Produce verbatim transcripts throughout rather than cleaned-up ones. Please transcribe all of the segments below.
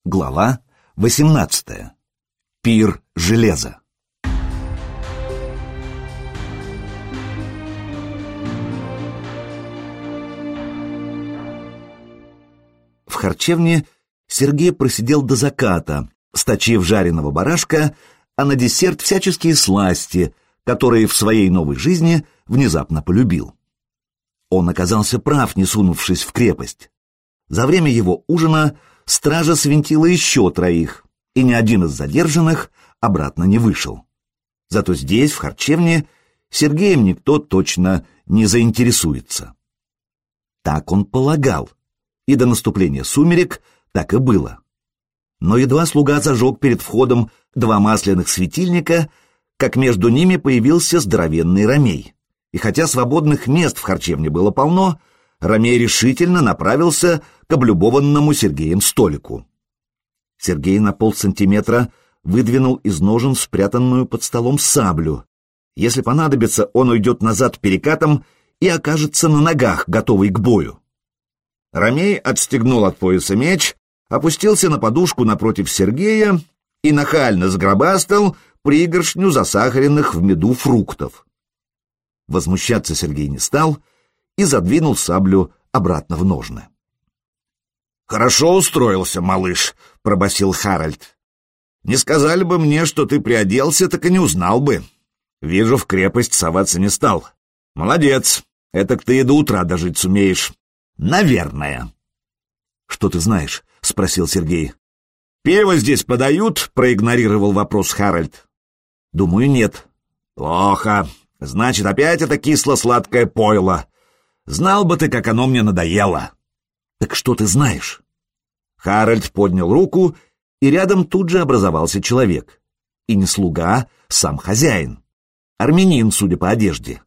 Глава восемнадцатая. Пир железа. В харчевне Сергей просидел до заката, сточив жареного барашка, а на десерт всяческие сласти, которые в своей новой жизни внезапно полюбил. Он оказался прав, не сунувшись в крепость. За время его ужина стража свинтила еще троих, и ни один из задержанных обратно не вышел. Зато здесь, в харчевне, Сергеем никто точно не заинтересуется. Так он полагал, и до наступления сумерек так и было. Но едва слуга зажег перед входом два масляных светильника, как между ними появился здоровенный ромей. И хотя свободных мест в харчевне было полно, ромей решительно направился к облюбованному Сергеем столику. Сергей на полсантиметра выдвинул из ножен спрятанную под столом саблю. Если понадобится, он уйдет назад перекатом и окажется на ногах, готовый к бою. Ромей отстегнул от пояса меч, опустился на подушку напротив Сергея и нахально сгробастал пригоршню засахаренных в меду фруктов. Возмущаться Сергей не стал и задвинул саблю обратно в ножны. «Хорошо устроился, малыш», — пробасил Харальд. «Не сказали бы мне, что ты приоделся, так и не узнал бы. Вижу, в крепость соваться не стал. Молодец, этак ты и до утра дожить сумеешь. Наверное». «Что ты знаешь?» — спросил Сергей. «Пиво здесь подают?» — проигнорировал вопрос Харальд. «Думаю, нет». «Плохо. Значит, опять это кисло-сладкое пойло. Знал бы ты, как оно мне надоело». «Так что ты знаешь?» Харальд поднял руку, и рядом тут же образовался человек. И не слуга, сам хозяин. Армянин, судя по одежде.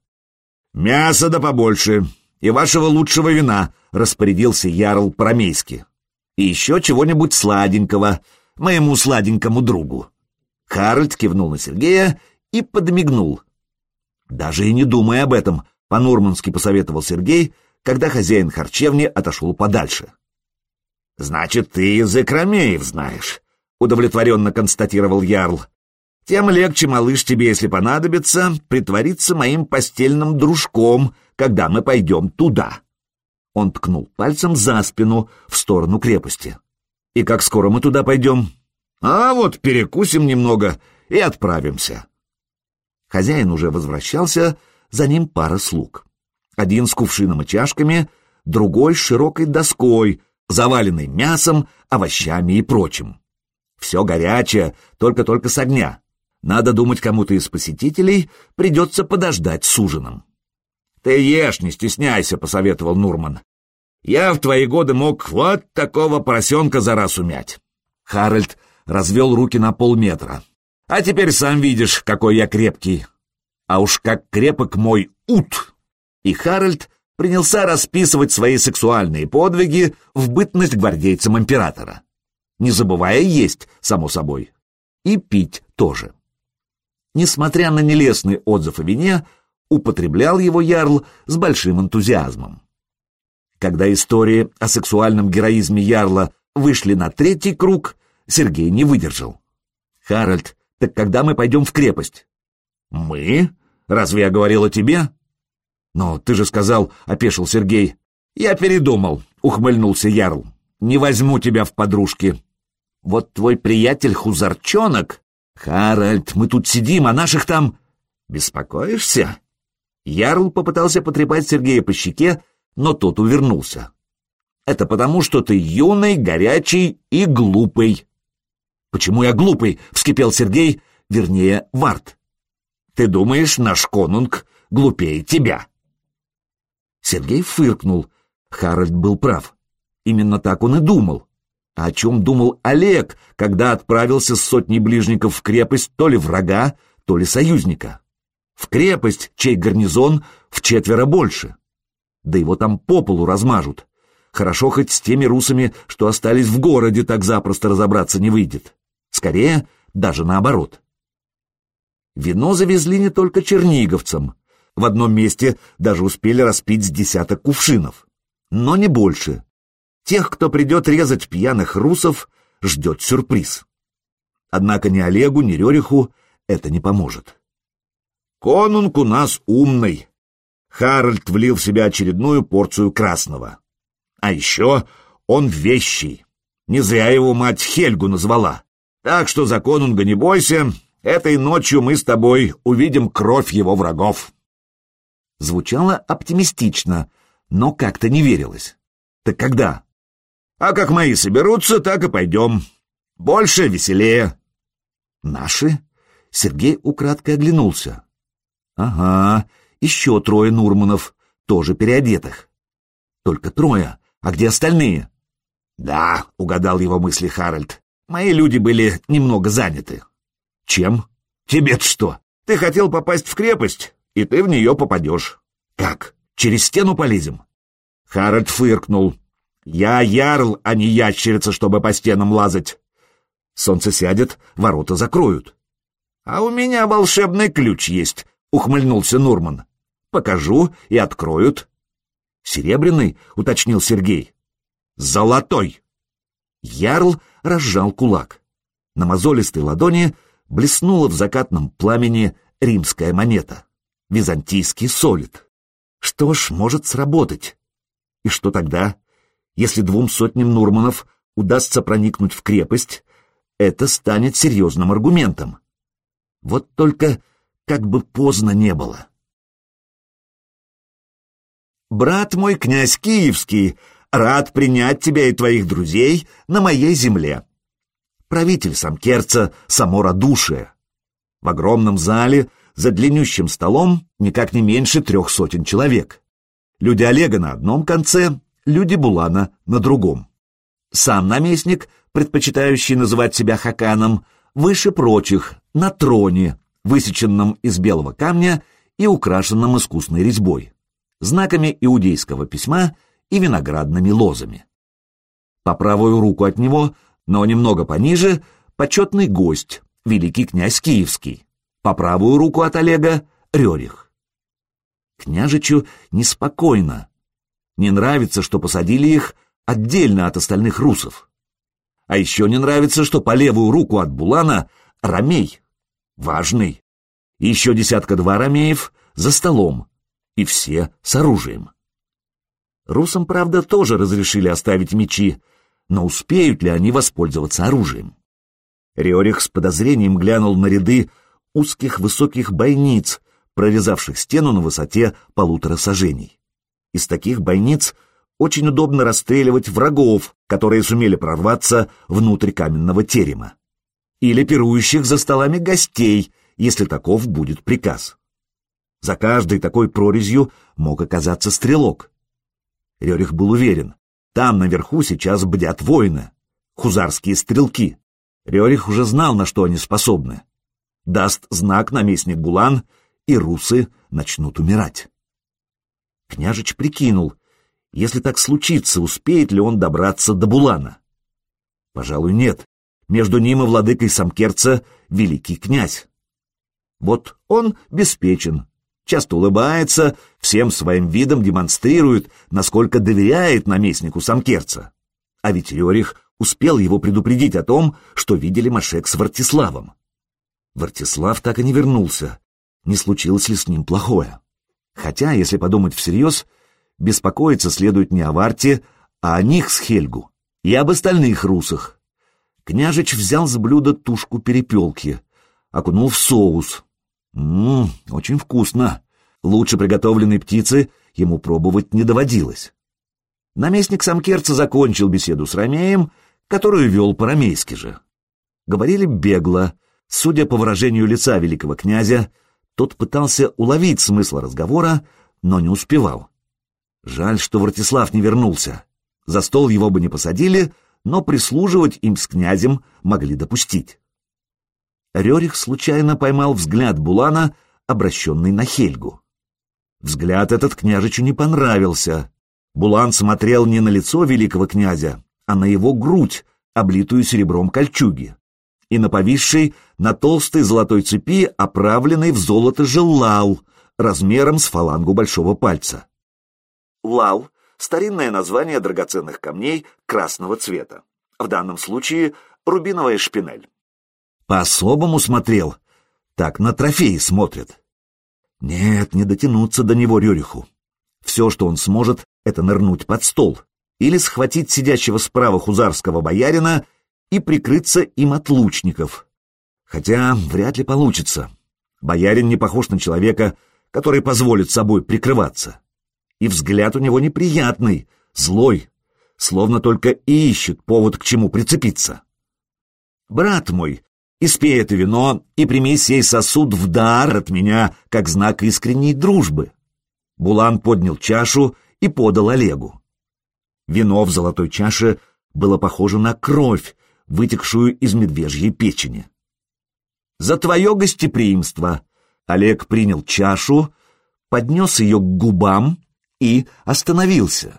«Мясо да побольше, и вашего лучшего вина», — распорядился ярл по-ромейски. «И еще чего-нибудь сладенького, моему сладенькому другу». Харальд кивнул на Сергея и подмигнул. «Даже и не думай об этом», — по-нурмански посоветовал Сергей, когда хозяин харчевни отошел подальше. «Значит, ты язык ромеев знаешь», — удовлетворенно констатировал ярл. «Тем легче, малыш, тебе, если понадобится, притвориться моим постельным дружком, когда мы пойдем туда». Он ткнул пальцем за спину в сторону крепости. «И как скоро мы туда пойдем?» «А вот перекусим немного и отправимся». Хозяин уже возвращался, за ним пара слуг. Один с кувшином и чашками, другой с широкой доской, заваленной мясом, овощами и прочим. Все горячее, только-только с огня. Надо думать, кому-то из посетителей придется подождать с ужином. «Ты ешь, не стесняйся», — посоветовал Нурман. «Я в твои годы мог вот такого поросенка за раз умять». Харальд развел руки на полметра. «А теперь сам видишь, какой я крепкий. А уж как крепок мой ут!» И Харальд принялся расписывать свои сексуальные подвиги в бытность гвардейцем императора, не забывая есть, само собой, и пить тоже. Несмотря на нелестный отзыв о вине, употреблял его ярл с большим энтузиазмом. Когда истории о сексуальном героизме ярла вышли на третий круг, Сергей не выдержал. «Харальд, так когда мы пойдем в крепость?» «Мы? Разве я говорил о тебе?» «Но ты же сказал», — опешил Сергей. «Я передумал», — ухмыльнулся ярл. «Не возьму тебя в подружки». «Вот твой приятель Хузарчонок...» «Харальд, мы тут сидим, а наших там...» «Беспокоишься?» Ярл попытался потрепать Сергея по щеке, но тот увернулся. «Это потому, что ты юный, горячий и глупый». «Почему я глупый?» — вскипел Сергей, вернее, Вард. «Ты думаешь, наш конунг глупее тебя?» Сергей фыркнул. Харальд был прав. Именно так он и думал. А о чем думал Олег, когда отправился с сотней ближников в крепость то ли врага, то ли союзника? В крепость, чей гарнизон вчетверо больше. Да его там по полу размажут. Хорошо хоть с теми русами, что остались в городе, так запросто разобраться не выйдет. Скорее, даже наоборот. Вино завезли не только черниговцам. В одном месте даже успели распить с десяток кувшинов. Но не больше. Тех, кто придет резать пьяных русов, ждет сюрприз. Однако ни Олегу, ни Рериху это не поможет. Конунг у нас умный. Харальд влил в себя очередную порцию красного. А еще он вещий. Не зря его мать Хельгу назвала. Так что за конунга не бойся, этой ночью мы с тобой увидим кровь его врагов. Звучало оптимистично, но как-то не верилось. Так когда? А как мои соберутся, так и пойдем. Больше, веселее. Наши? Сергей украдкой оглянулся. Ага, еще трое Нурманов, тоже переодетых. Только трое, а где остальные? Да, угадал его мысли Харальд. Мои люди были немного заняты. Чем? Тебе-то что? Ты хотел попасть в крепость, и ты в нее попадешь. Как? Через стену полезем? Харальд фыркнул. Я ярл, а не ящерица, чтобы по стенам лазать. Солнце сядет, ворота закроют. А у меня волшебный ключ есть, ухмыльнулся Нурман. Покажу, и откроют. Серебряный, уточнил Сергей. Золотой. Ярл разжал кулак. На мозолистой ладони блеснула в закатном пламени римская монета. Византийский солид. Что ж, может сработать. И что тогда? Если двум сотням Нурманов удастся проникнуть в крепость, это станет серьезным аргументом. Вот только как бы поздно не было. «Брат мой, князь Киевский, рад принять тебя и твоих друзей на моей земле. Правитель Самкерца — само радушие. В огромном зале за длиннющим столом никак не меньше трех сотен человек. Люди Олега на одном конце, люди Булана на другом. Сам наместник, предпочитающий называть себя Хаканом, выше прочих, на троне, высеченном из белого камня и украшенном искусной резьбой, знаками иудейского письма и виноградными лозами. По правую руку от него, но немного пониже, почетный гость, великий князь Киевский. По правую руку от Олега — Рерих. Княжичу неспокойно. Не нравится, что посадили их отдельно от остальных русов. А еще не нравится, что по левую руку от Булана ромей. Важный. И еще десятка-два ромеев за столом. И все с оружием. Русам, правда, тоже разрешили оставить мечи, но успеют ли они воспользоваться оружием? Рерих с подозрением глянул на ряды узких высоких бойниц, прорезавших стену на высоте полутора саженей. Из таких бойниц очень удобно расстреливать врагов, которые сумели прорваться внутрь каменного терема. Или пирующих за столами гостей, если таков будет приказ. За каждой такой прорезью мог оказаться стрелок. Рерих был уверен, там наверху сейчас бдят воины, хузарские стрелки. Рерих уже знал, на что они способны. Даст знак наместник Булан, и русы начнут умирать. Княжич прикинул, если так случится, успеет ли он добраться до Булана? Пожалуй, нет. Между ним и владыкой Самкерца великий князь. Вот он беспечен, часто улыбается, всем своим видом демонстрирует, насколько доверяет наместнику Самкерца. А ведь Рерих успел его предупредить о том, что видели Машек с Вартиславом. Вартислав так и не вернулся, не случилось ли с ним плохое. Хотя, если подумать всерьез, беспокоиться следует не о Варте, а о них с Хельгу и об остальных русах. Княжич взял с блюда тушку перепелки, окунул в соус. Ммм, очень вкусно. Лучше приготовленной птицы ему пробовать не доводилось. Наместник Самкерца закончил беседу с ромеем, которую вел по-ромейски же. Говорили бегло. Судя по выражению лица великого князя, тот пытался уловить смысл разговора, но не успевал. Жаль, что Вартислав не вернулся. За стол его бы не посадили, но прислуживать им с князем могли допустить. Рерих случайно поймал взгляд Булана, обращенный на Хельгу. Взгляд этот княжичу не понравился. Булан смотрел не на лицо великого князя, а на его грудь, облитую серебром кольчуги, и на повисшей на толстой золотой цепи, оправленной в золото же лал, размером с фалангу большого пальца. Лал — старинное название драгоценных камней красного цвета. В данном случае рубиновая шпинель. По-особому смотрел. Так на трофеи смотрят. Нет, не дотянуться до него Рюриху. Все, что он сможет, это нырнуть под стол или схватить сидящего справа хузарского боярина и прикрыться им от лучников. Хотя вряд ли получится. Боярин не похож на человека, который позволит собой прикрываться. И взгляд у него неприятный, злой, словно только и ищет повод к чему прицепиться. «Брат мой, испей это вино и прими сей сосуд в дар от меня, как знак искренней дружбы». Булан поднял чашу и подал Олегу. Вино в золотой чаше было похоже на кровь, вытекшую из медвежьей печени. «За твое гостеприимство!» Олег принял чашу, поднес ее к губам и остановился.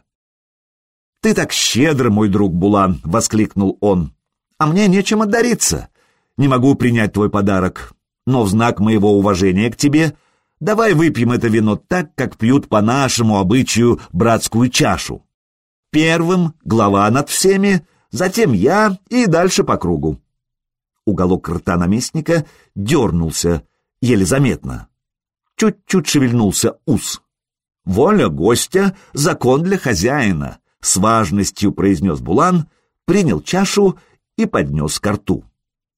«Ты так щедр, мой друг Булан!» — воскликнул он. «А мне нечем отдариться. Не могу принять твой подарок, но в знак моего уважения к тебе давай выпьем это вино так, как пьют по нашему обычаю братскую чашу. Первым глава над всеми, затем я и дальше по кругу». Уголок рта наместника дернулся, еле заметно. Чуть-чуть шевельнулся ус. «Воля гостя — закон для хозяина», — с важностью произнес Булан, принял чашу и поднес ко рту.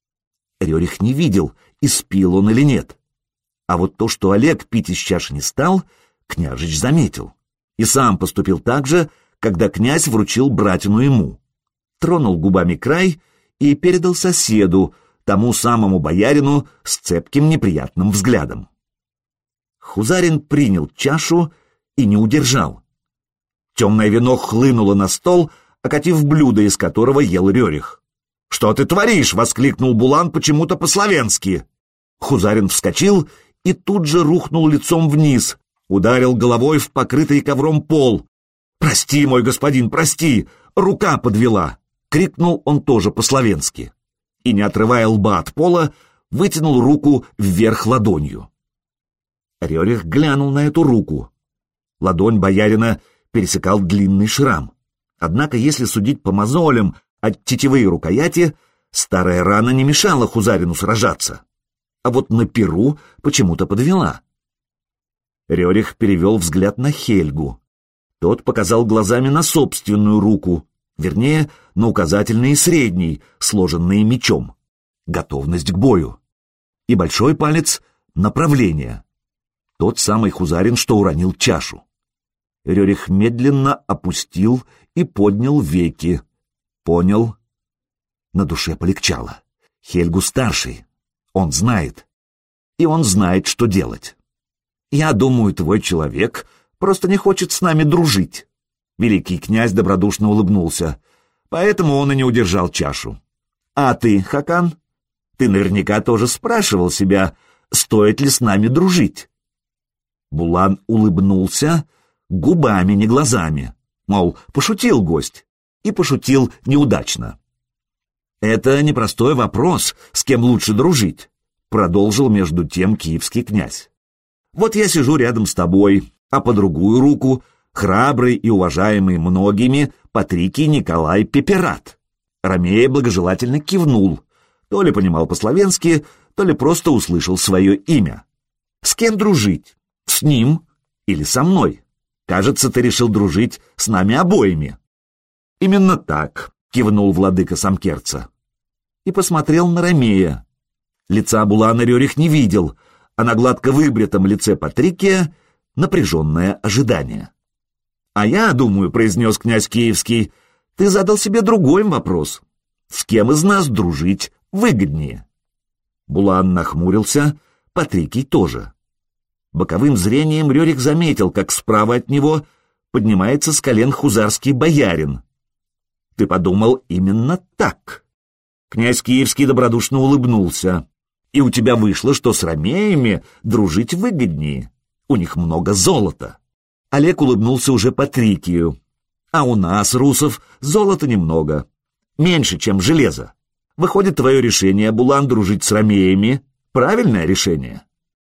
Рерих не видел, испил он или нет. А вот то, что Олег пить из чаши не стал, княжич заметил. И сам поступил так же, когда князь вручил братину ему. Тронул губами край и передал соседу, тому самому боярину с цепким неприятным взглядом. Хузарин принял чашу и не удержал. Темное вино хлынуло на стол, окатив блюдо, из которого ел Рерих. «Что ты творишь?» — воскликнул Булан почему-то по-словенски. Хузарин вскочил и тут же рухнул лицом вниз, ударил головой в покрытый ковром пол. «Прости, мой господин, прости! Рука подвела!» — крикнул он тоже по-словенски. И, не отрывая лба от пола, вытянул руку вверх ладонью. Рерих глянул на эту руку. Ладонь боярина пересекал длинный шрам. Однако, если судить по мозолям от тетивы и рукояти, старая рана не мешала Хузарину сражаться. А вот на перу почему-то подвела. Рерих перевел взгляд на Хельгу. Тот показал глазами на собственную руку, вернее, на указательный и средний, сложенные мечом. Готовность к бою. И большой палец — направление. Тот самый Хузарин, что уронил чашу. Рерих медленно опустил и поднял веки. Понял. На душе полегчало. Хельгу старший. Он знает. И он знает, что делать. «Я думаю, твой человек просто не хочет с нами дружить». Великий князь добродушно улыбнулся. Поэтому он и не удержал чашу. «А ты, Хакан, ты наверняка тоже спрашивал себя, стоит ли с нами дружить?» Булан улыбнулся губами, не глазами. Мол, пошутил гость. И пошутил неудачно. «Это непростой вопрос, с кем лучше дружить», — продолжил между тем киевский князь. «Вот я сижу рядом с тобой, а по другую руку храбрый и уважаемый многими Патрикий Николай Пеперат». Ромея благожелательно кивнул, то ли понимал по-словенски, то ли просто услышал свое имя. «С кем дружить? С ним или со мной? Кажется, ты решил дружить с нами обоими». «Именно так», — кивнул владыка Самкерца. И посмотрел на Ромея. Лица Булана Рерих не видел, а на гладко выбритом лице Патрикия напряженное ожидание. «А я думаю», — произнес князь Киевский, — «ты задал себе другой вопрос. С кем из нас дружить выгоднее?» Булан нахмурился, Патрикий тоже. Боковым зрением Рерих заметил, как справа от него поднимается с колен хузарский боярин. «Ты подумал именно так». Князь Киевский добродушно улыбнулся. «И у тебя вышло, что с ромеями дружить выгоднее. У них много золота». Олег улыбнулся уже Патрикию. «А у нас, русов, золота немного. Меньше, чем железо. Выходит, твое решение, Булан, дружить с ромеями — правильное решение».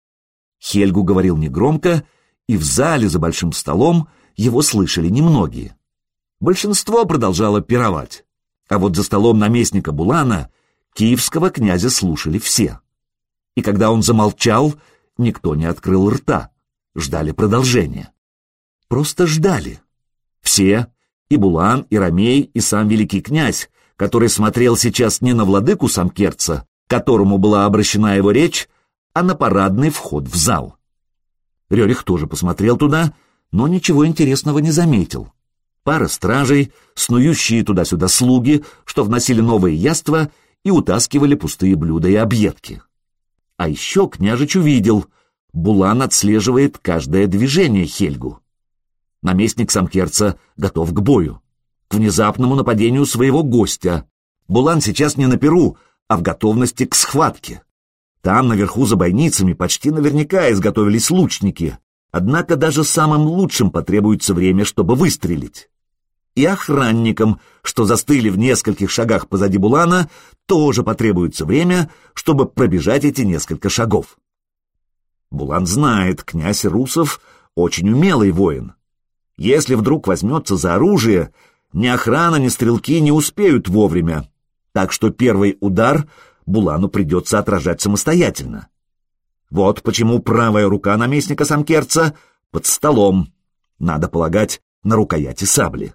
Хельгу говорил негромко, и в зале за большим столом его слышали немногие. Большинство продолжало пировать. А вот за столом наместника Булана киевского князя слушали все. И когда он замолчал, никто не открыл рта, ждали продолжения. Просто ждали. Все, и Булан, и Ромей, и сам великий князь, который смотрел сейчас не на владыку Самкерца, к которому была обращена его речь, а на парадный вход в зал. Рерих тоже посмотрел туда, но ничего интересного не заметил. Пара стражей, снующие туда-сюда слуги, что вносили новые яства и утаскивали пустые блюда и объедки. А еще княжич увидел, Булан отслеживает каждое движение Хельгу. Наместник Самкерца готов к бою, к внезапному нападению своего гостя. Булан сейчас не на перу, а в готовности к схватке. Там, наверху за бойницами, почти наверняка изготовились лучники, однако даже самым лучшим потребуется время, чтобы выстрелить. И охранникам, что застыли в нескольких шагах позади Булана, тоже потребуется время, чтобы пробежать эти несколько шагов. Булан знает, князь Русов очень умелый воин. Если вдруг возьмется за оружие, ни охрана, ни стрелки не успеют вовремя, так что первый удар Булану придется отражать самостоятельно. Вот почему правая рука наместника Самкерца под столом, надо полагать, на рукояти сабли.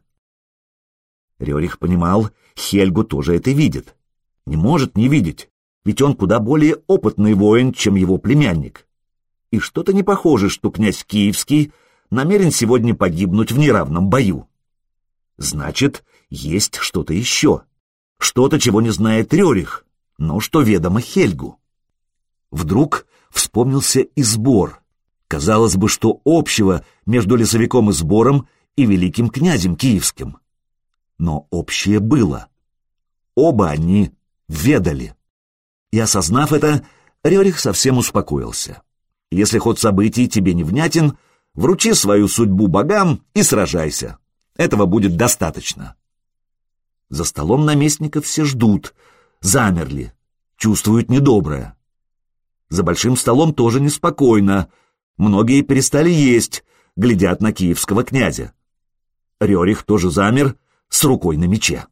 Рерих понимал, Хельгу тоже это видит. Не может не видеть, ведь он куда более опытный воин, чем его племянник. И что-то не похоже, что князь Киевский намерен сегодня погибнуть в неравном бою. Значит, есть что-то еще. Что-то, чего не знает Рерих, но что ведомо Хельгу. Вдруг вспомнился и сбор. Казалось бы, что общего между лесовиком и сбором и великим князем Киевским. Но общее было. Оба они ведали. И, осознав это, Рерих совсем успокоился. Если ход событий тебе невнятен, вручи свою судьбу богам и сражайся. Этого будет достаточно. За столом наместника все ждут, замерли, чувствуют недоброе. За большим столом тоже неспокойно. Многие перестали есть, глядят на киевского князя. Рерих тоже замер, с рукой на мече.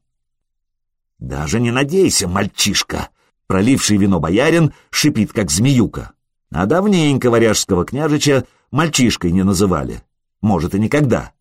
«Даже не надейся, мальчишка!» Проливший вино боярин шипит, как змеюка. А давненько варяжского княжича мальчишкой не называли. Может, и никогда.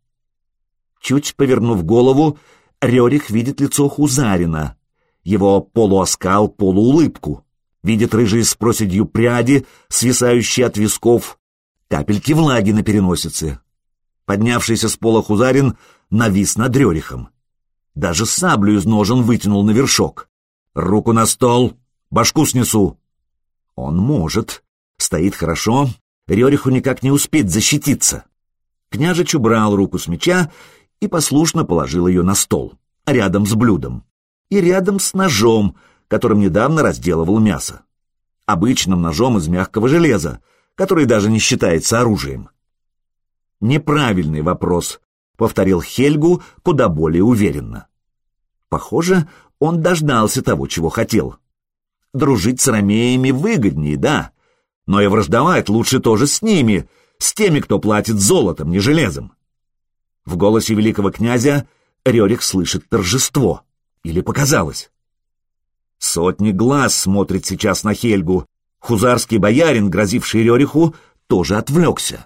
Чуть повернув голову, Рерих видит лицо Хузарина, его полуоскал, полуулыбку. Видит рыжие с проседью пряди, свисающие от висков, капельки влаги на переносице. Поднявшийся с пола Хузарин навис над Рерихом. Даже саблю из ножен вытянул на вершок. «Руку на стол! Башку снесу!» Он может. Стоит хорошо. Рериху никак не успеть защититься. Княжич убрал руку с меча и послушно положил ее на стол, рядом с блюдом. И рядом с ножом, которым недавно разделывал мясо. Обычным ножом из мягкого железа, который даже не считается оружием. «Неправильный вопрос», — повторил Хельгу куда более уверенно. Похоже, он дождался того, чего хотел. Дружить с ромеями выгоднее, да, но и враждовать лучше тоже с ними, с теми, кто платит золотом, не железом. В голосе великого князя Рерих слышит торжество. Или показалось? Сотни глаз смотрит сейчас на Хельгу. Хузарский боярин, грозивший Рериху, тоже отвлекся.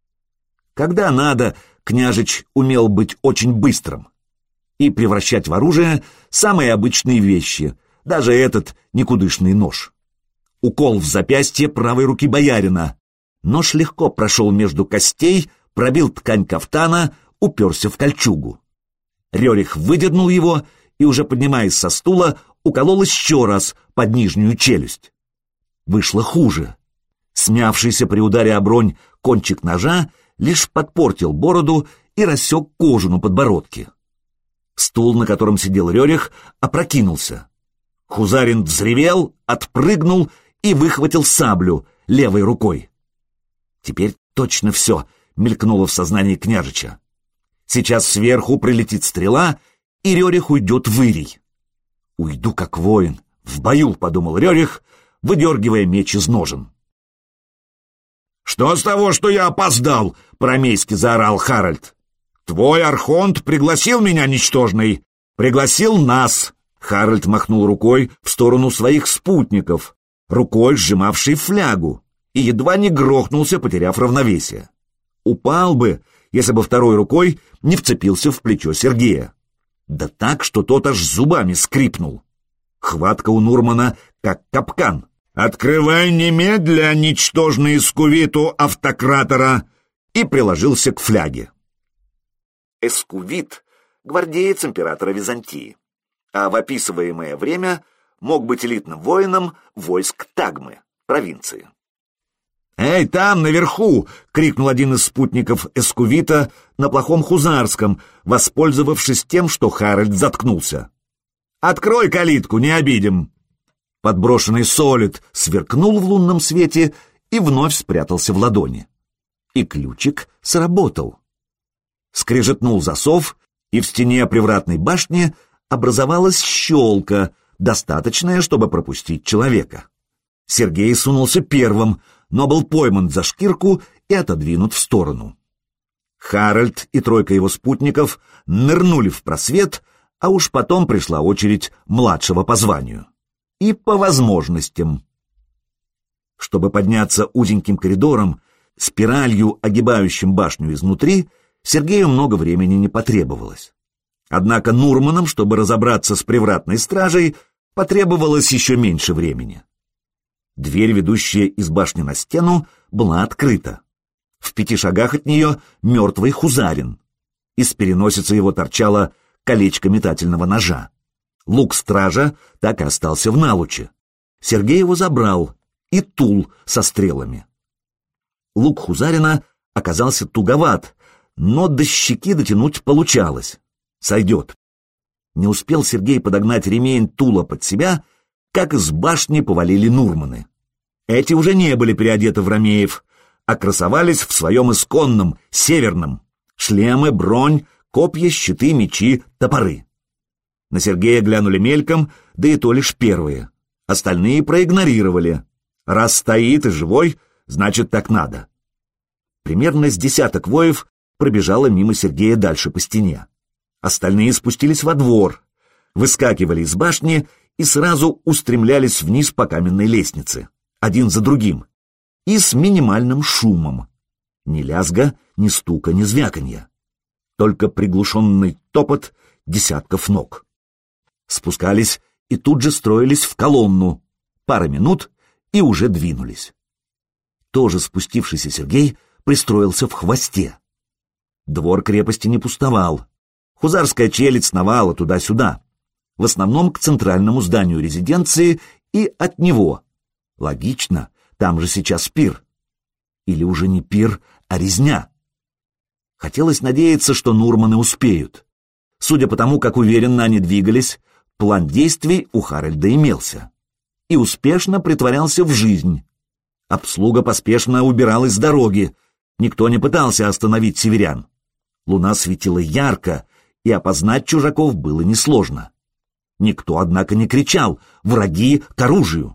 Когда надо, княжич умел быть очень быстрым и превращать в оружие самые обычные вещи, даже этот никудышный нож. Укол в запястье правой руки боярина. Нож легко прошел между костей, пробил ткань кафтана, уперся в кольчугу. Рерих выдернул его и, уже поднимаясь со стула, уколол еще раз под нижнюю челюсть. Вышло хуже. Смявшийся при ударе о бронь кончик ножа лишь подпортил бороду и рассек кожу на подбородке. Стул, на котором сидел Рерих, опрокинулся. Хузарин взревел, отпрыгнул и выхватил саблю левой рукой. Теперь точно все мелькнуло в сознании княжича. Сейчас сверху прилетит стрела, и Рерих уйдет в Ирий. «Уйду как воин, в бою», — подумал Рерих, выдергивая меч из ножен. «Что с того, что я опоздал?» — по-ромейски заорал Харальд. «Твой архонт пригласил меня, ничтожный, пригласил нас, Харальд махнул рукой в сторону своих спутников, рукой сжимавшей флягу, и едва не грохнулся, потеряв равновесие. Упал бы, если бы второй рукой не вцепился в плечо Сергея. Да так, что тот аж зубами скрипнул. Хватка у Нурмана как капкан. «Открывай немедля, ничтожный эскувиту автократора!» и приложился к фляге. Эскувит — гвардеец императора Византии, а в описываемое время мог быть элитным воином войск Тагмы, провинции. «Эй, там, наверху!» — крикнул один из спутников эскувита на плохом хузарском, воспользовавшись тем, что Харальд заткнулся. «Открой калитку, не обидим!» Подброшенный солид сверкнул в лунном свете и вновь спрятался в ладони. И ключик сработал. Скрежетнул засов, и в стене привратной башни образовалась щелка, достаточная, чтобы пропустить человека. Сергей сунулся первым, но был пойман за шкирку и отодвинут в сторону. Харальд и тройка его спутников нырнули в просвет, а уж потом пришла очередь младшего по званию. И по возможностям. Чтобы подняться узеньким коридором, спиралью, огибающим башню изнутри, Сергею много времени не потребовалось. Однако Нурманам, чтобы разобраться с привратной стражей, потребовалось еще меньше времени. Дверь, ведущая из башни на стену, была открыта. В пяти шагах от нее мертвый хузарин. Из переносицы его торчало колечко метательного ножа. Лук стража так и остался в налуче. Сергей его забрал, и тул со стрелами. Лук хузарина оказался туговат, но до щеки дотянуть получалось. Сойдет. Не успел Сергей подогнать ремень тула под себя, как из башни повалили Нурманы. Эти уже не были переодеты в ромеев, а красовались в своем исконном, северном. Шлемы, бронь, копья, щиты, мечи, топоры. На Сергея глянули мельком, да и то лишь первые. Остальные проигнорировали. Раз стоит и живой, значит, так надо. Примерно с десяток воев пробежало мимо Сергея дальше по стене. Остальные спустились во двор, выскакивали из башни и сразу устремлялись вниз по каменной лестнице, один за другим, и с минимальным шумом. Ни лязга, ни стука, ни звяканья. Только приглушенный топот десятков ног. Спускались и тут же строились в колонну. Пара минут и уже двинулись. Тоже спустившийся Сергей пристроился в хвосте. Двор крепости не пустовал. Хузарская челядь сновала туда-сюда. В основном к центральному зданию резиденции и от него. Логично, там же сейчас пир. Или уже не пир, а резня. Хотелось надеяться, что Нурманы успеют. Судя по тому, как уверенно они двигались, план действий у Харальда имелся. И успешно притворялся в жизнь. Обслуга поспешно убиралась с дороги. Никто не пытался остановить северян. Луна светила ярко, и опознать чужаков было несложно. Никто, однако, не кричал «Враги к оружию!».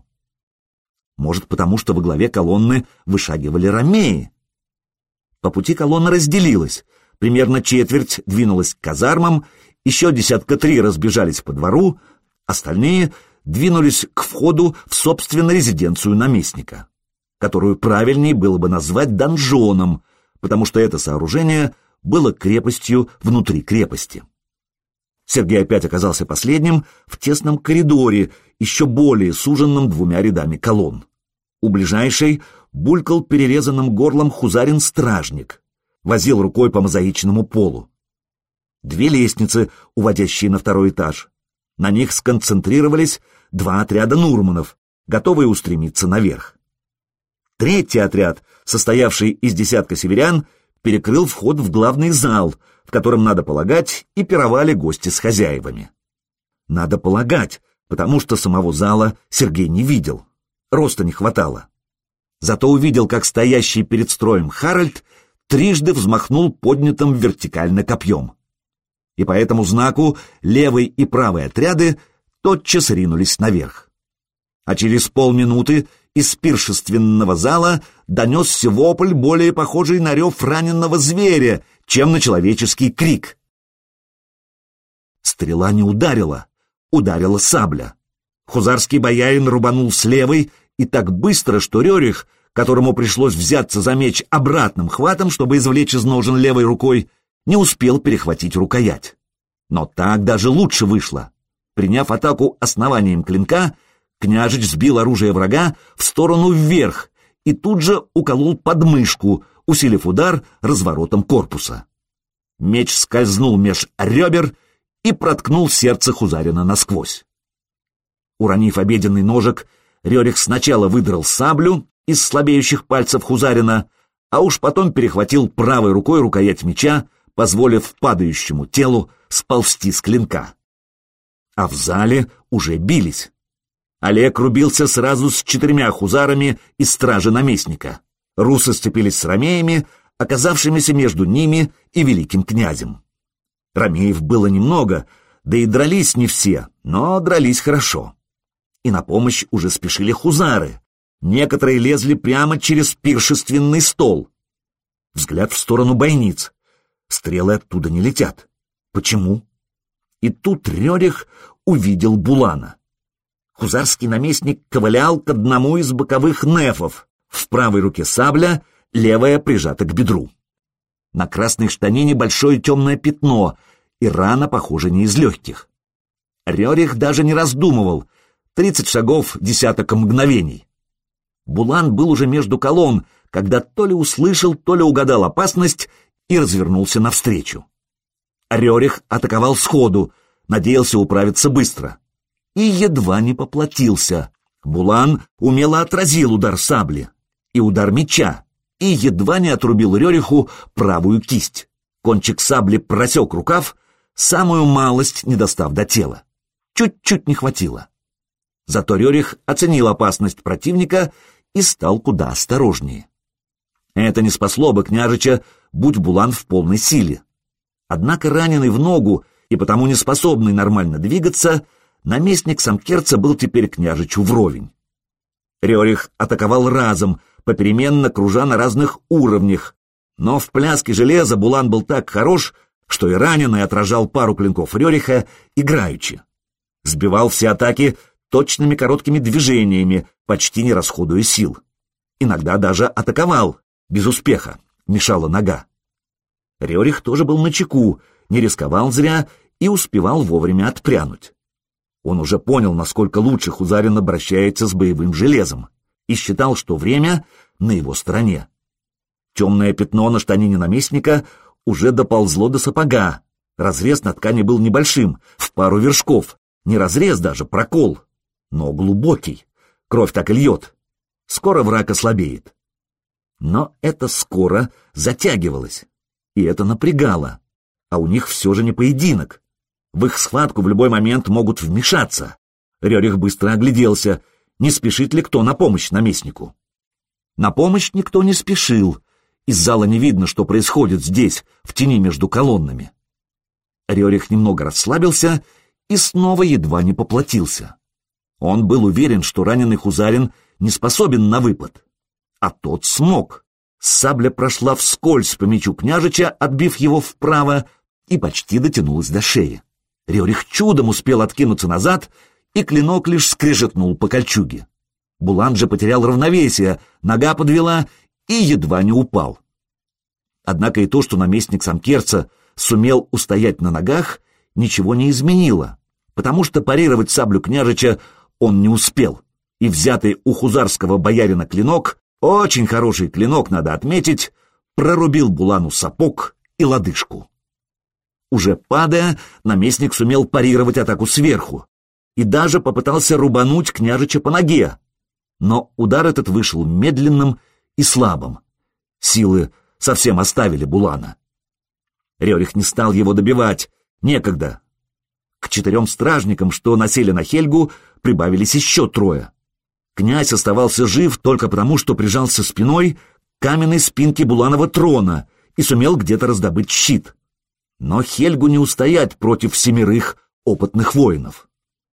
Может, потому что во главе колонны вышагивали ромеи? По пути колонна разделилась. Примерно четверть двинулась к казармам, еще десятка три разбежались по двору, остальные двинулись к входу в, собственно, резиденцию наместника, которую правильнее было бы назвать донжоном, потому что это сооружение было крепостью внутри крепости. Сергей опять оказался последним в тесном коридоре, еще более суженном двумя рядами колонн. У ближайшей булькал перерезанным горлом хузарин-стражник, возил рукой по мозаичному полу. Две лестницы, уводящие на второй этаж. На них сконцентрировались два отряда нурманов, готовые устремиться наверх. Третий отряд, состоявший из десятка северян, перекрыл вход в главный зал, в котором, надо полагать, и пировали гости с хозяевами. Надо полагать, потому что самого зала Сергей не видел. Роста не хватало. Зато увидел, как стоящий перед строем Харальд трижды взмахнул поднятым вертикально копьем. И по этому знаку левый и правый отряды тотчас ринулись наверх. А через полминуты из пиршественного зала донесся вопль, более похожий на рев раненого зверя, чем на человеческий крик. Стрела не ударила, ударила сабля. Хузарский боярин рубанул с левой и так быстро, что Рерих, которому пришлось взяться за меч обратным хватом, чтобы извлечь из ножен левой рукой, не успел перехватить рукоять. Но так даже лучше вышло. Приняв атаку основанием клинка, княжич сбил оружие врага в сторону вверх и тут же уколол подмышку, усилив удар разворотом корпуса. Меч скользнул меж ребер и проткнул сердце Хузарина насквозь. Уронив обеденный ножик, Рерих сначала выдрал саблю из слабеющих пальцев Хузарина, а уж потом перехватил правой рукой рукоять меча, позволив падающему телу сползти с клинка. А в зале уже бились. Олег рубился сразу с четырьмя хузарами из стражи наместника. Русы сцепились с ромеями, оказавшимися между ними и великим князем. Ромеев было немного, да и дрались не все, но дрались хорошо. И на помощь уже спешили хузары. Некоторые лезли прямо через пиршественный стол. Взгляд в сторону бойниц. Стрелы оттуда не летят. Почему? И тут Рерих увидел Булана. Хузарский наместник ковылял к одному из боковых нефов. В правой руке сабля, левая прижата к бедру. На красной штанине большое темное пятно, и рана, похоже, не из легких. Рерих даже не раздумывал. Тридцать шагов, десяток мгновений. Булан был уже между колонн, когда то ли услышал, то ли угадал опасность и развернулся навстречу. Рерих атаковал сходу, надеялся управиться быстро. И едва не поплатился. Булан умело отразил удар сабли и удар меча, и едва не отрубил Рериху правую кисть. Кончик сабли просек рукав, самую малость не достав до тела. Чуть-чуть не хватило. Зато Рерих оценил опасность противника и стал куда осторожнее. Это не спасло бы княжича, будь Булан в полной силе. Однако раненый в ногу и потому не способный нормально двигаться, наместник Самкерца был теперь княжичу вровень. Рерих атаковал разом, попеременно кружа на разных уровнях, но в пляске железа Булан был так хорош, что и раненый отражал пару клинков Рериха играючи. Сбивал все атаки точными короткими движениями, почти не расходуя сил. Иногда даже атаковал, без успеха, мешала нога. Рерих тоже был начеку, не рисковал зря и успевал вовремя отпрянуть. Он уже понял, насколько лучше Хузарин обращается с боевым железом, и считал, что время на его стороне. Темное пятно на штанине наместника уже доползло до сапога. Разрез на ткани был небольшим, в пару вершков, не разрез даже, прокол, но глубокий. Кровь так и льет. Скоро враг ослабеет. Но это скоро затягивалось, и это напрягало. А у них все же не поединок. В их схватку в любой момент могут вмешаться. Рерих быстро огляделся, не спешит ли кто на помощь наместнику. На помощь никто не спешил. Из зала не видно, что происходит здесь, в тени между колоннами. Рерих немного расслабился и снова едва не поплатился. Он был уверен, что раненый Хузарин не способен на выпад. А тот смог. Сабля прошла вскользь по мечу княжича, отбив его вправо, и почти дотянулась до шеи. Рерих чудом успел откинуться назад, и клинок лишь скрежетнул по кольчуге. Булан же потерял равновесие, нога подвела и едва не упал. Однако и то, что наместник Самкерца сумел устоять на ногах, ничего не изменило, потому что парировать саблю княжича он не успел, и взятый у хузарского боярина клинок, очень хороший клинок, надо отметить, прорубил Булану сапог и лодыжку. Уже падая, наместник сумел парировать атаку сверху и даже попытался рубануть княжича по ноге, но удар этот вышел медленным и слабым. Силы совсем оставили Булана. Рерих не стал его добивать, некогда. К четырем стражникам, что насели на Хельгу, прибавились еще трое. Князь оставался жив только потому, что прижался спиной к каменной спинке Буланова трона и сумел где-то раздобыть щит. Но Хельгу не устоять против семерых опытных воинов.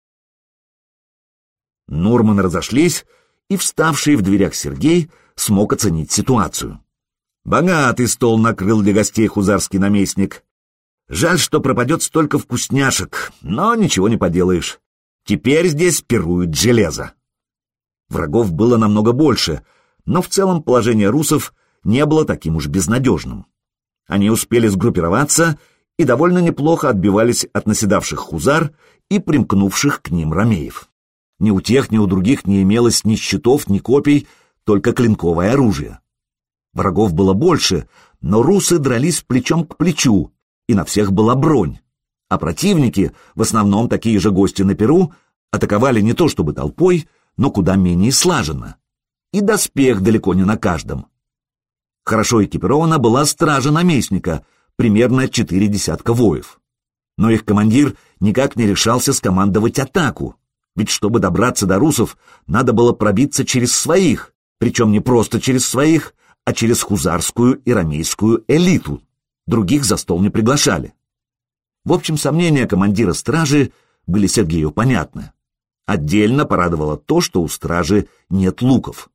Нурманы разошлись, и вставший в дверях Сергей смог оценить ситуацию. Богатый стол накрыл для гостей хузарский наместник. Жаль, что пропадет столько вкусняшек, но ничего не поделаешь. Теперь здесь пирует железо. Врагов было намного больше, но в целом положение русов не было таким уж безнадежным. Они успели сгруппироваться и довольно неплохо отбивались от наседавших хузар и примкнувших к ним ромеев. Ни у тех, ни у других не имелось ни щитов, ни копий, только клинковое оружие. Врагов было больше, но русы дрались плечом к плечу, и на всех была бронь. А противники, в основном такие же гости на Перу, атаковали не то чтобы толпой, но куда менее слаженно. И доспех далеко не на каждом. Хорошо экипирована была стража наместника, примерно четыре десятка воев. Но их командир никак не решался скомандовать атаку, ведь чтобы добраться до русов, надо было пробиться через своих, причем не просто через своих, а через хузарскую и ромейскую элиту. Других за стол не приглашали. В общем, сомнения командира стражи были Сергею понятны. Отдельно порадовало то, что у стражи нет луков.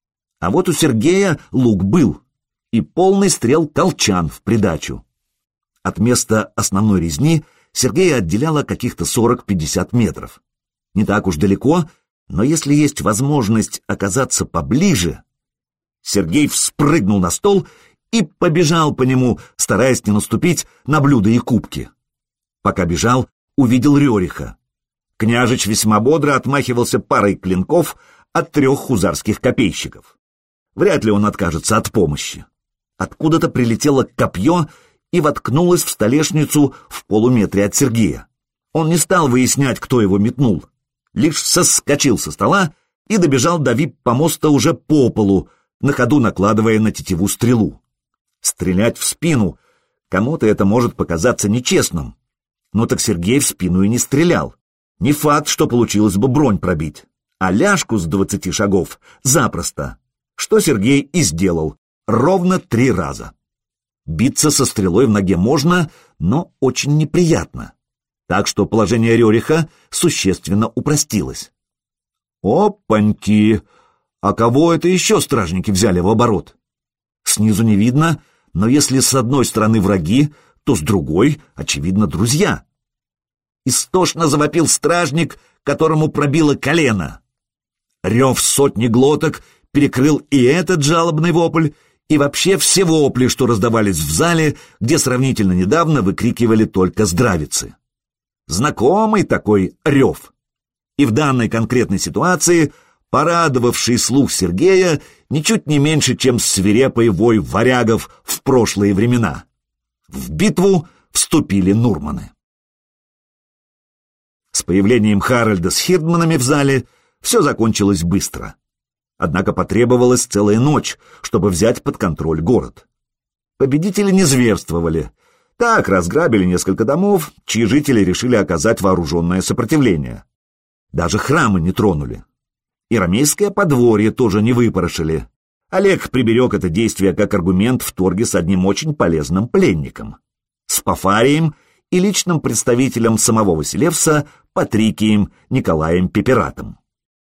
А вот у Сергея лук был, и полный стрел колчан в придачу. От места основной резни Сергея отделяло каких-то сорок-пятьдесят метров. Не так уж далеко, но если есть возможность оказаться поближе... Сергей вспрыгнул на стол и побежал по нему, стараясь не наступить на блюда и кубки. Пока бежал, увидел Рёриха. Княжич весьма бодро отмахивался парой клинков от трех хузарских копейщиков. Вряд ли он откажется от помощи. Откуда-то прилетело копье и воткнулось в столешницу в полуметре от Сергея. Он не стал выяснять, кто его метнул, лишь соскочил со стола и добежал до вип-помоста уже по полу, на ходу накладывая на тетиву стрелу. Стрелять в спину, кому-то это может показаться нечестным, но так Сергей в спину и не стрелял. Не факт, что получилось бы бронь пробить, а ляжку с двадцати шагов запросто, что Сергей и сделал, ровно три раза. Биться со стрелой в ноге можно, но очень неприятно, так что положение Рёриха существенно упростилось. Опаньки! А кого это еще стражники взяли в оборот? Снизу не видно, но если с одной стороны враги, то с другой, очевидно, друзья. Истошно завопил стражник, которому пробило колено. Рев сотни глоток перекрыл и этот жалобный вопль, и вообще все вопли, что раздавались в зале, где сравнительно недавно выкрикивали только здравицы. Знакомый такой рев. И в данной конкретной ситуации порадовавший слух Сергея ничуть не меньше, чем свирепый вой варягов в прошлые времена. В битву вступили нурманы. С появлением Харальда с хирдманами в зале все закончилось быстро. Однако потребовалась целая ночь, чтобы взять под контроль город. Победители не зверствовали. Так разграбили несколько домов, чьи жители решили оказать вооруженное сопротивление. Даже храмы не тронули. И ромейское подворье тоже не выпорошили. Олег приберег это действие как аргумент в торге с одним очень полезным пленником. С Пафарием и личным представителем самого Василевса Патрикием Николаем Пиператом.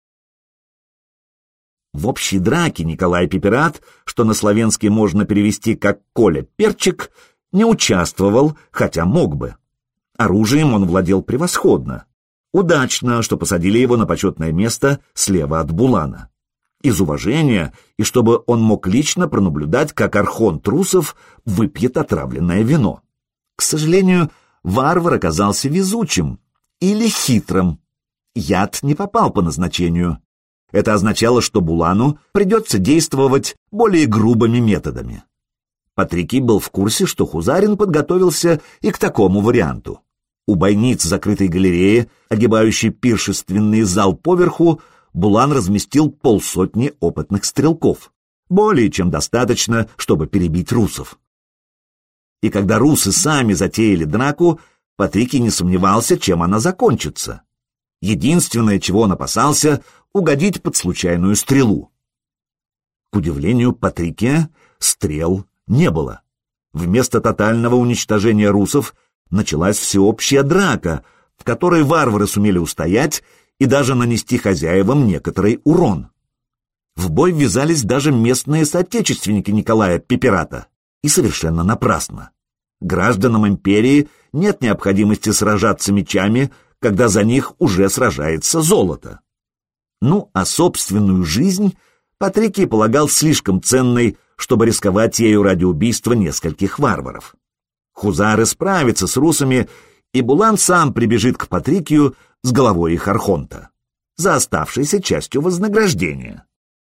В общей драке Николай Пиперат, что на славянский можно перевести как «Коля Перчик», не участвовал, хотя мог бы. Оружием он владел превосходно. Удачно, что посадили его на почетное место слева от Булана. Из уважения, и чтобы он мог лично пронаблюдать, как архонт русов выпьет отравленное вино. К сожалению, варвар оказался везучим или хитрым. Яд не попал по назначению. Это означало, что Булану придется действовать более грубыми методами. Патрикий был в курсе, что Хузарин подготовился и к такому варианту. У бойниц закрытой галереи, огибающей пиршественный зал поверху, Булан разместил полсотни опытных стрелков. Более чем достаточно, чтобы перебить русов. И когда русы сами затеяли драку, Патрикий не сомневался, чем она закончится. Единственное, чего он опасался — угодить под случайную стрелу. К удивлению Патрикия, стрел не было. Вместо тотального уничтожения русов началась всеобщая драка, в которой варвары сумели устоять и даже нанести хозяевам некоторый урон. В бой ввязались даже местные соотечественники Николая Пиперата, и совершенно напрасно. Гражданам империи нет необходимости сражаться мечами, когда за них уже сражается золото. Ну, а собственную жизнь Патрикий полагал слишком ценной, чтобы рисковать ею ради убийства нескольких варваров. Хузары справятся с русами, и Булан сам прибежит к Патрикию с головой их архонта, за оставшейся частью вознаграждения.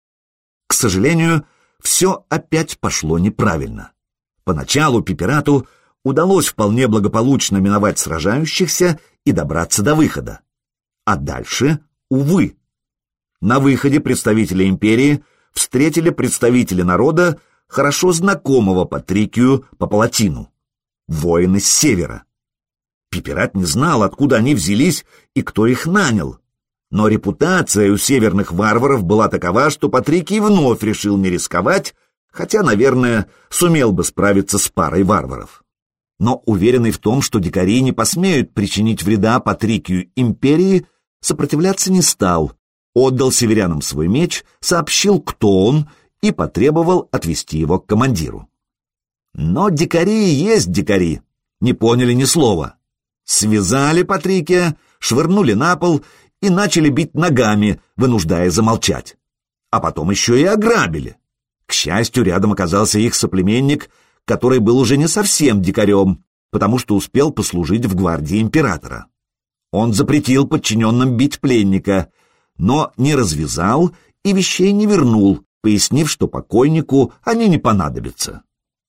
К сожалению, все опять пошло неправильно. Поначалу Пиперату удалось вполне благополучно миновать сражающихся и добраться до выхода. А дальше, увы. На выходе представители империи встретили представители народа, хорошо знакомого Патрикию по палатину. Воины с севера. Пиперат не знал, откуда они взялись и кто их нанял. Но репутация у северных варваров была такова, что Патрикий вновь решил не рисковать, хотя, наверное, сумел бы справиться с парой варваров. Но, уверенный в том, что дикари не посмеют причинить вреда Патрикию империи, сопротивляться не стал, отдал северянам свой меч, сообщил, кто он, и потребовал отвести его к командиру. Но дикари и есть дикари, не поняли ни слова. Связали Патрикия, швырнули на пол и начали бить ногами, вынуждая замолчать. А потом еще и ограбили. К счастью, рядом оказался их соплеменник, который был уже не совсем дикарем, потому что успел послужить в гвардии императора. Он запретил подчиненным бить пленника, но не развязал и вещей не вернул, пояснив, что покойнику они не понадобятся.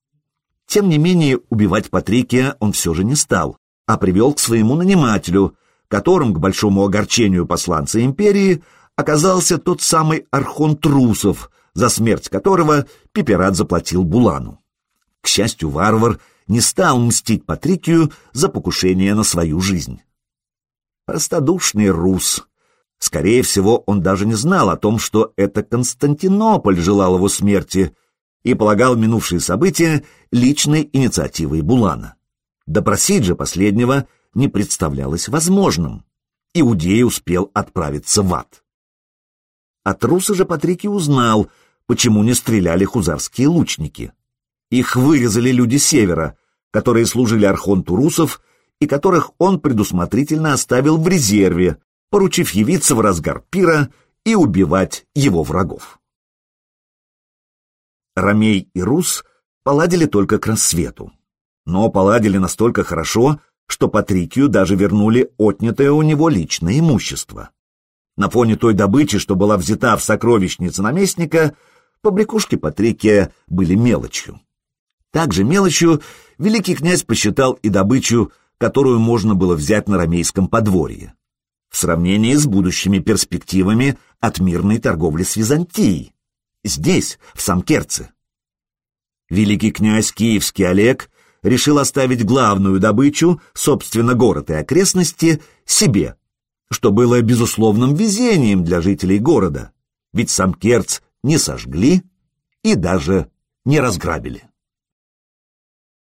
Тем не менее, убивать Патрикия он все же не стал, а привел к своему нанимателю, которым, к большому огорчению посланца империи, оказался тот самый архонт русов, за смерть которого Пиперат заплатил Булану. К счастью, варвар не стал мстить Патрикию за покушение на свою жизнь. Простодушный рус. Скорее всего, он даже не знал о том, что это Константинополь желал его смерти, и полагал минувшие события личной инициативой Булана. Допросить же последнего не представлялось возможным. Иудей успел отправиться в ад. От руса же Патрикий узнал, почему не стреляли хузарские лучники. Их вырезали люди севера, которые служили архонту русов и которых он предусмотрительно оставил в резерве, поручив явиться в разгар пира и убивать его врагов. Ромей и Рус поладили только к рассвету, но поладили настолько хорошо, что Патрикию даже вернули отнятое у него личное имущество. На фоне той добычи, что была взята в сокровищнице наместника, побрякушки Патрикия были мелочью. Также мелочью великий князь посчитал и добычу, которую можно было взять на ромейском подворье, в сравнении с будущими перспективами от мирной торговли с Византией, здесь, в Самкерце. Великий князь Киевский Олег решил оставить главную добычу, собственно, город и окрестности, себе, что было безусловным везением для жителей города, ведь Самкерц не сожгли и даже не разграбили.